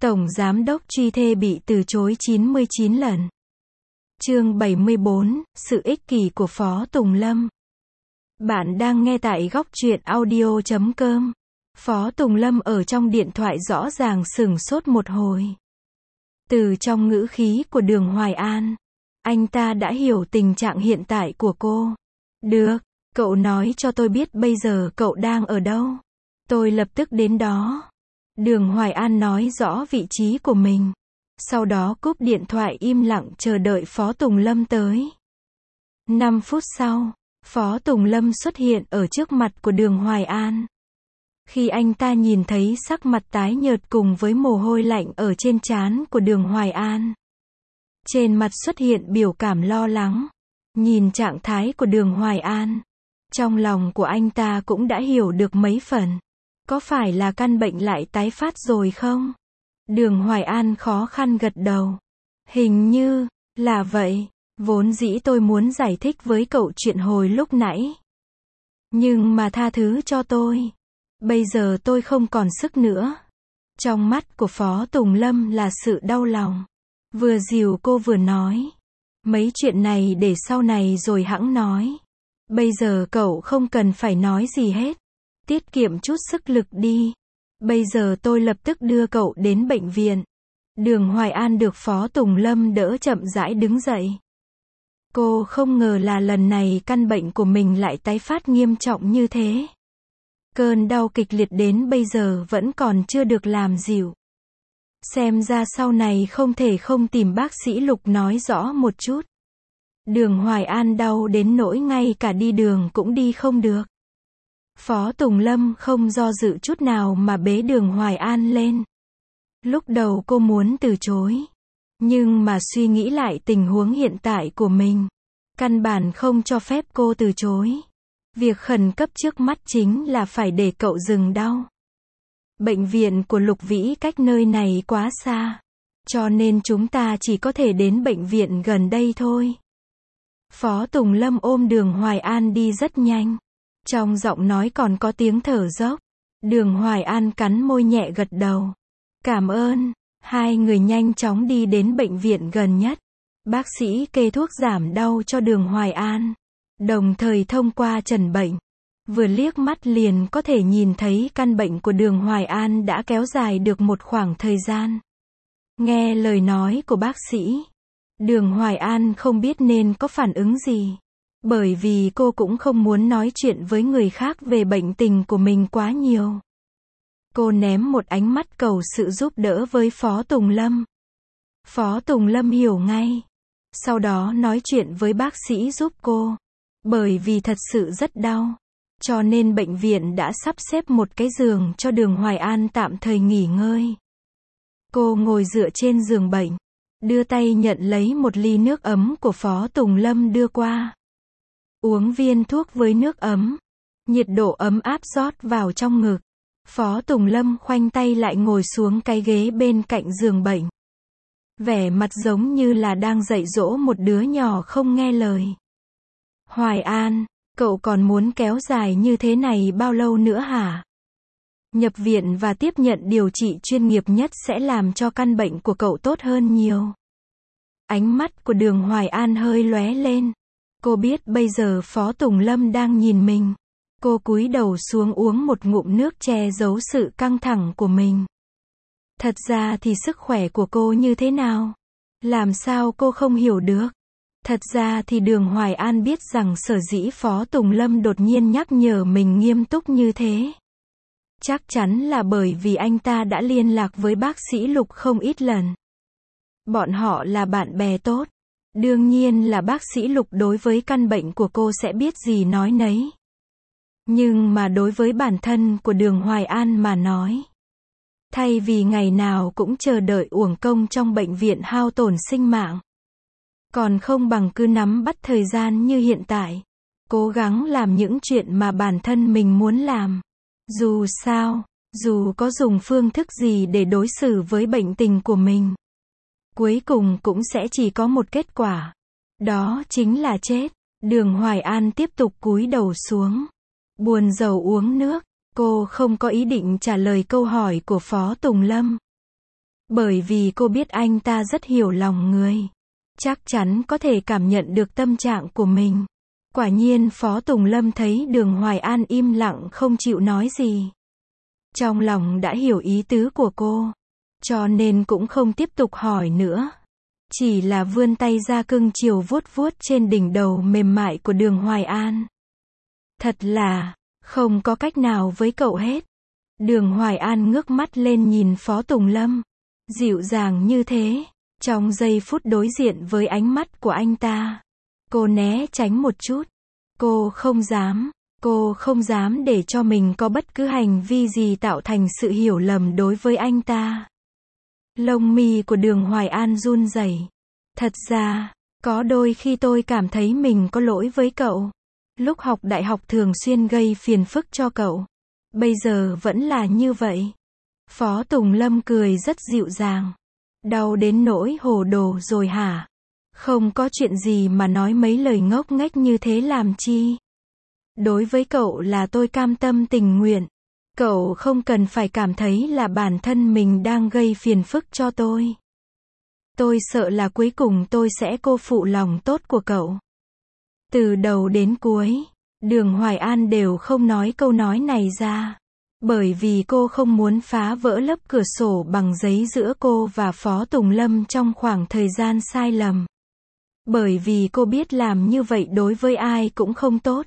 Tổng Giám đốc truy thê bị từ chối 99 lần. Chương 74, sự ích kỷ của Phó Tùng Lâm. Bạn đang nghe tại góc truyện audio.com. Phó Tùng Lâm ở trong điện thoại rõ ràng sửng sốt một hồi. Từ trong ngữ khí của Đường Hoài An, anh ta đã hiểu tình trạng hiện tại của cô. Được, cậu nói cho tôi biết bây giờ cậu đang ở đâu. Tôi lập tức đến đó. Đường Hoài An nói rõ vị trí của mình. Sau đó cúp điện thoại im lặng chờ đợi Phó Tùng Lâm tới. 5 phút sau, Phó Tùng Lâm xuất hiện ở trước mặt của Đường Hoài An. Khi anh ta nhìn thấy sắc mặt tái nhợt cùng với mồ hôi lạnh ở trên trán của Đường Hoài An, trên mặt xuất hiện biểu cảm lo lắng. Nhìn trạng thái của Đường Hoài An, trong lòng của anh ta cũng đã hiểu được mấy phần. Có phải là căn bệnh lại tái phát rồi không? Đường Hoài An khó khăn gật đầu. Hình như là vậy. Vốn dĩ tôi muốn giải thích với cậu chuyện hồi lúc nãy. Nhưng mà tha thứ cho tôi. Bây giờ tôi không còn sức nữa. Trong mắt của Phó Tùng Lâm là sự đau lòng. Vừa dìu cô vừa nói. Mấy chuyện này để sau này rồi hẵng nói. Bây giờ cậu không cần phải nói gì hết. Tiết kiệm chút sức lực đi. Bây giờ tôi lập tức đưa cậu đến bệnh viện. Đường Hoài An được Phó Tùng Lâm đỡ chậm rãi đứng dậy. Cô không ngờ là lần này căn bệnh của mình lại tái phát nghiêm trọng như thế. Cơn đau kịch liệt đến bây giờ vẫn còn chưa được làm dịu. Xem ra sau này không thể không tìm bác sĩ Lục nói rõ một chút. Đường Hoài An đau đến nỗi ngay cả đi đường cũng đi không được. Phó Tùng Lâm không do dự chút nào mà bế Đường Hoài An lên. Lúc đầu cô muốn từ chối. Nhưng mà suy nghĩ lại tình huống hiện tại của mình. Căn bản không cho phép cô từ chối. Việc khẩn cấp trước mắt chính là phải để cậu dừng đau. Bệnh viện của Lục Vĩ cách nơi này quá xa. Cho nên chúng ta chỉ có thể đến bệnh viện gần đây thôi. Phó Tùng Lâm ôm Đường Hoài An đi rất nhanh. Trong giọng nói còn có tiếng thở dốc. Đường Hoài An cắn môi nhẹ gật đầu. Cảm ơn. Hai người nhanh chóng đi đến bệnh viện gần nhất. Bác sĩ kê thuốc giảm đau cho Đường Hoài An. Đồng thời thông qua trần bệnh. Vừa liếc mắt liền có thể nhìn thấy căn bệnh của Đường Hoài An đã kéo dài được một khoảng thời gian. Nghe lời nói của bác sĩ, Đường Hoài An không biết nên có phản ứng gì. Bởi vì cô cũng không muốn nói chuyện với người khác về bệnh tình của mình quá nhiều. Cô ném một ánh mắt cầu sự giúp đỡ với Phó Tùng Lâm. Phó Tùng Lâm hiểu ngay. Sau đó nói chuyện với bác sĩ giúp cô. Bởi vì thật sự rất đau. Cho nên bệnh viện đã sắp xếp một cái giường cho Đường Hoài An tạm thời nghỉ ngơi. Cô ngồi dựa trên giường bệnh. Đưa tay nhận lấy một ly nước ấm của Phó Tùng Lâm đưa qua. Uống viên thuốc với nước ấm. Nhiệt độ ấm áp rót vào trong ngực. Phó Tùng Lâm khoanh tay lại ngồi xuống cái ghế bên cạnh giường bệnh. Vẻ mặt giống như là đang dạy dỗ một đứa nhỏ không nghe lời. Hoài An, cậu còn muốn kéo dài như thế này bao lâu nữa hả? Nhập viện và tiếp nhận điều trị chuyên nghiệp nhất sẽ làm cho căn bệnh của cậu tốt hơn nhiều. Ánh mắt của Đường Hoài An hơi lóe lên. Cô biết bây giờ Phó Tùng Lâm đang nhìn mình. Cô cúi đầu xuống uống một ngụm nước che giấu sự căng thẳng của mình. Thật ra thì sức khỏe của cô như thế nào? Làm sao cô không hiểu được? Thật ra thì Đường Hoài An biết rằng sở dĩ Phó Tùng Lâm đột nhiên nhắc nhở mình nghiêm túc như thế. Chắc chắn là bởi vì anh ta đã liên lạc với bác sĩ Lục không ít lần. Bọn họ là bạn bè tốt. Đương nhiên là bác sĩ Lục đối với căn bệnh của cô sẽ biết gì nói nấy. Nhưng mà đối với bản thân của Đường Hoài An mà nói, thay vì ngày nào cũng chờ đợi uổng công trong bệnh viện hao tổn sinh mạng, còn không bằng cứ nắm bắt thời gian như hiện tại, cố gắng làm những chuyện mà bản thân mình muốn làm. Dù sao, dù có dùng phương thức gì để đối xử với bệnh tình của mình, cuối cùng cũng sẽ chỉ có một kết quả. Đó chính là chết. Đường Hoài An tiếp tục cúi đầu xuống. Buồn rầu uống nước. Cô không có ý định trả lời câu hỏi của Phó Tùng Lâm. Bởi vì cô biết anh ta rất hiểu lòng người. Chắc chắn có thể cảm nhận được tâm trạng của mình. Quả nhiên Phó Tùng Lâm thấy Đường Hoài An im lặng không chịu nói gì. Trong lòng đã hiểu ý tứ của cô. Cho nên cũng không tiếp tục hỏi nữa. Chỉ là vươn tay ra cưng chiều vuốt vuốt trên đỉnh đầu mềm mại của Đường Hoài An. Thật là, không có cách nào với cậu hết. Đường Hoài An ngước mắt lên nhìn Phó Tùng Lâm. Dịu dàng như thế. Trong giây phút đối diện với ánh mắt của anh ta, cô né tránh một chút. Cô không dám để cho mình có bất cứ hành vi gì tạo thành sự hiểu lầm đối với anh ta. Lông mi của Đường Hoài An run rẩy. Thật ra, có đôi khi tôi cảm thấy mình có lỗi với cậu. Lúc học đại học thường xuyên gây phiền phức cho cậu. Bây giờ vẫn là như vậy. Phó Tùng Lâm cười rất dịu dàng. Đau đến nỗi hồ đồ rồi hả? Không có chuyện gì mà nói mấy lời ngốc nghếch như thế làm chi? Đối với cậu là tôi cam tâm tình nguyện. Cậu không cần phải cảm thấy là bản thân mình đang gây phiền phức cho tôi. Tôi sợ là cuối cùng tôi sẽ cô phụ lòng tốt của cậu. Từ đầu đến cuối, Đường Hoài An đều không nói câu nói này ra. Bởi vì cô không muốn phá vỡ lớp cửa sổ bằng giấy giữa cô và Phó Tùng Lâm trong khoảng thời gian sai lầm. Bởi vì cô biết làm như vậy đối với ai cũng không tốt.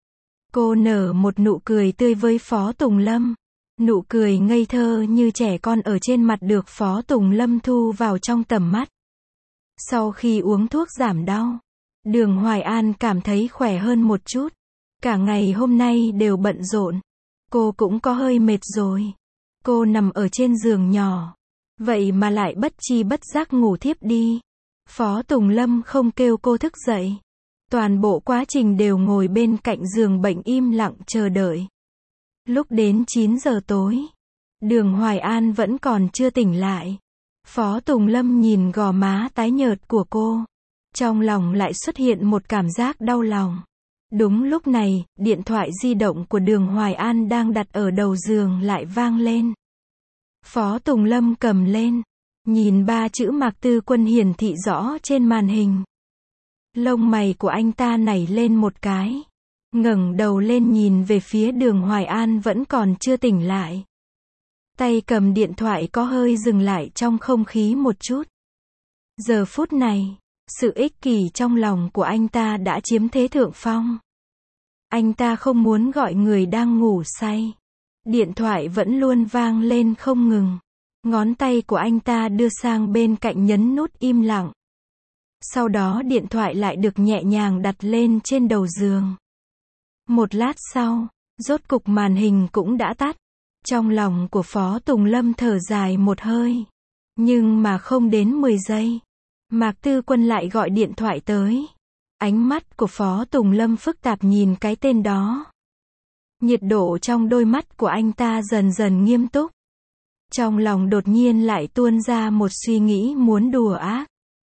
Cô nở một nụ cười tươi với Phó Tùng Lâm. Nụ cười ngây thơ như trẻ con ở trên mặt được Phó Tùng Lâm thu vào trong tầm mắt. Sau khi uống thuốc giảm đau, Đường Hoài An cảm thấy khỏe hơn một chút. Cả ngày hôm nay đều bận rộn. Cô cũng có hơi mệt rồi. Cô nằm ở trên giường nhỏ. Vậy mà lại bất chi bất giác ngủ thiếp đi. Phó Tùng Lâm không kêu cô thức dậy. Toàn bộ quá trình đều ngồi bên cạnh giường bệnh im lặng chờ đợi. Lúc đến 9 giờ tối, Đường Hoài An vẫn còn chưa tỉnh lại. Phó Tùng Lâm nhìn gò má tái nhợt của cô. Trong lòng lại xuất hiện một cảm giác đau lòng. Đúng lúc này, điện thoại di động của Đường Hoài An đang đặt ở đầu giường lại vang lên. Phó Tùng Lâm cầm lên, nhìn 3 chữ Mạc Tư Quân hiển thị rõ trên màn hình. Lông mày của anh ta nảy lên một cái. Ngẩng đầu lên nhìn về phía Đường Hoài An vẫn còn chưa tỉnh lại. Tay cầm điện thoại có hơi dừng lại trong không khí một chút. Giờ phút này, sự ích kỷ trong lòng của anh ta đã chiếm thế thượng phong. Anh ta không muốn gọi người đang ngủ say. Điện thoại vẫn luôn vang lên không ngừng. Ngón tay của anh ta đưa sang bên cạnh nhấn nút im lặng. Sau đó điện thoại lại được nhẹ nhàng đặt lên trên đầu giường. Một lát sau, rốt cục màn hình cũng đã tắt. Trong lòng của Phó Tùng Lâm thở dài một hơi. Nhưng mà không đến 10 giây. Mạc Tư Quân lại gọi điện thoại tới. Ánh mắt của Phó Tùng Lâm phức tạp nhìn cái tên đó. Nhiệt độ trong đôi mắt của anh ta dần dần nghiêm túc. Trong lòng đột nhiên lại tuôn ra một suy nghĩ muốn đùa ác.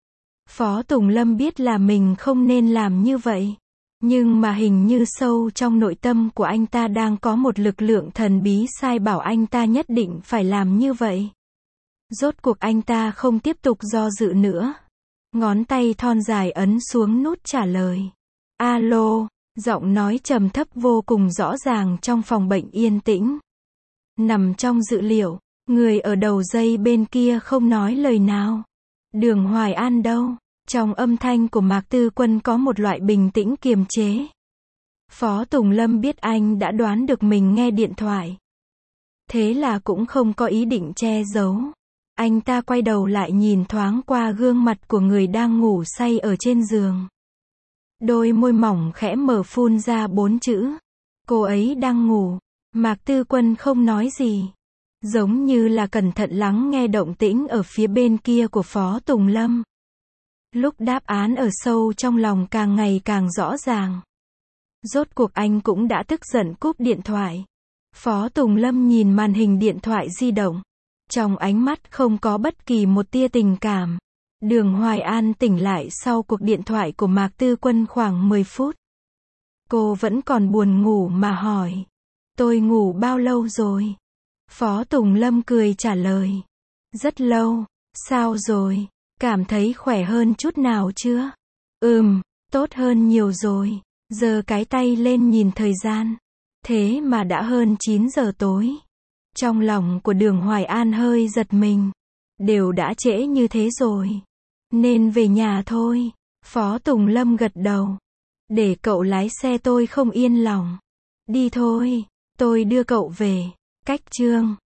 Phó Tùng Lâm biết là mình không nên làm như vậy. Nhưng mà hình như sâu trong nội tâm của anh ta đang có một lực lượng thần bí sai bảo anh ta nhất định phải làm như vậy. Rốt cuộc anh ta không tiếp tục do dự nữa. Ngón tay thon dài ấn xuống nút trả lời. Alo, giọng nói trầm thấp vô cùng rõ ràng trong phòng bệnh yên tĩnh. Nằm trong dự liệu, người ở đầu dây bên kia không nói lời nào. Đường Hoài An đâu? Trong âm thanh của Mạc Tư Quân có một loại bình tĩnh kiềm chế. Phó Tùng Lâm biết anh đã đoán được mình nghe điện thoại. Thế là cũng không có ý định che giấu. Anh ta quay đầu lại nhìn thoáng qua gương mặt của người đang ngủ say ở trên giường. Đôi môi mỏng khẽ mở phun ra 4 chữ. Cô ấy đang ngủ. Mạc Tư Quân không nói gì. Giống như là cẩn thận lắng nghe động tĩnh ở phía bên kia của Phó Tùng Lâm. Lúc đáp án ở sâu trong lòng càng ngày càng rõ ràng. Rốt cuộc anh cũng đã tức giận cúp điện thoại. Phó Tùng Lâm nhìn màn hình điện thoại di động. Trong ánh mắt không có bất kỳ một tia tình cảm. Đường Hoài An tỉnh lại sau cuộc điện thoại của Mạc Tư Quân khoảng 10 phút. Cô vẫn còn buồn ngủ mà hỏi. Tôi ngủ bao lâu rồi? Phó Tùng Lâm cười trả lời. Rất lâu. Sao rồi? Cảm thấy khỏe hơn chút nào chưa? Tốt hơn nhiều rồi. Giơ cái tay lên nhìn thời gian. Thế mà đã hơn 9 giờ tối. Trong lòng của Đường Hoài An hơi giật mình. Đều đã trễ như thế rồi. Nên về nhà thôi. Phó Tùng Lâm gật đầu. Để cậu lái xe, tôi không yên lòng. Đi thôi, tôi đưa cậu về. Cách chương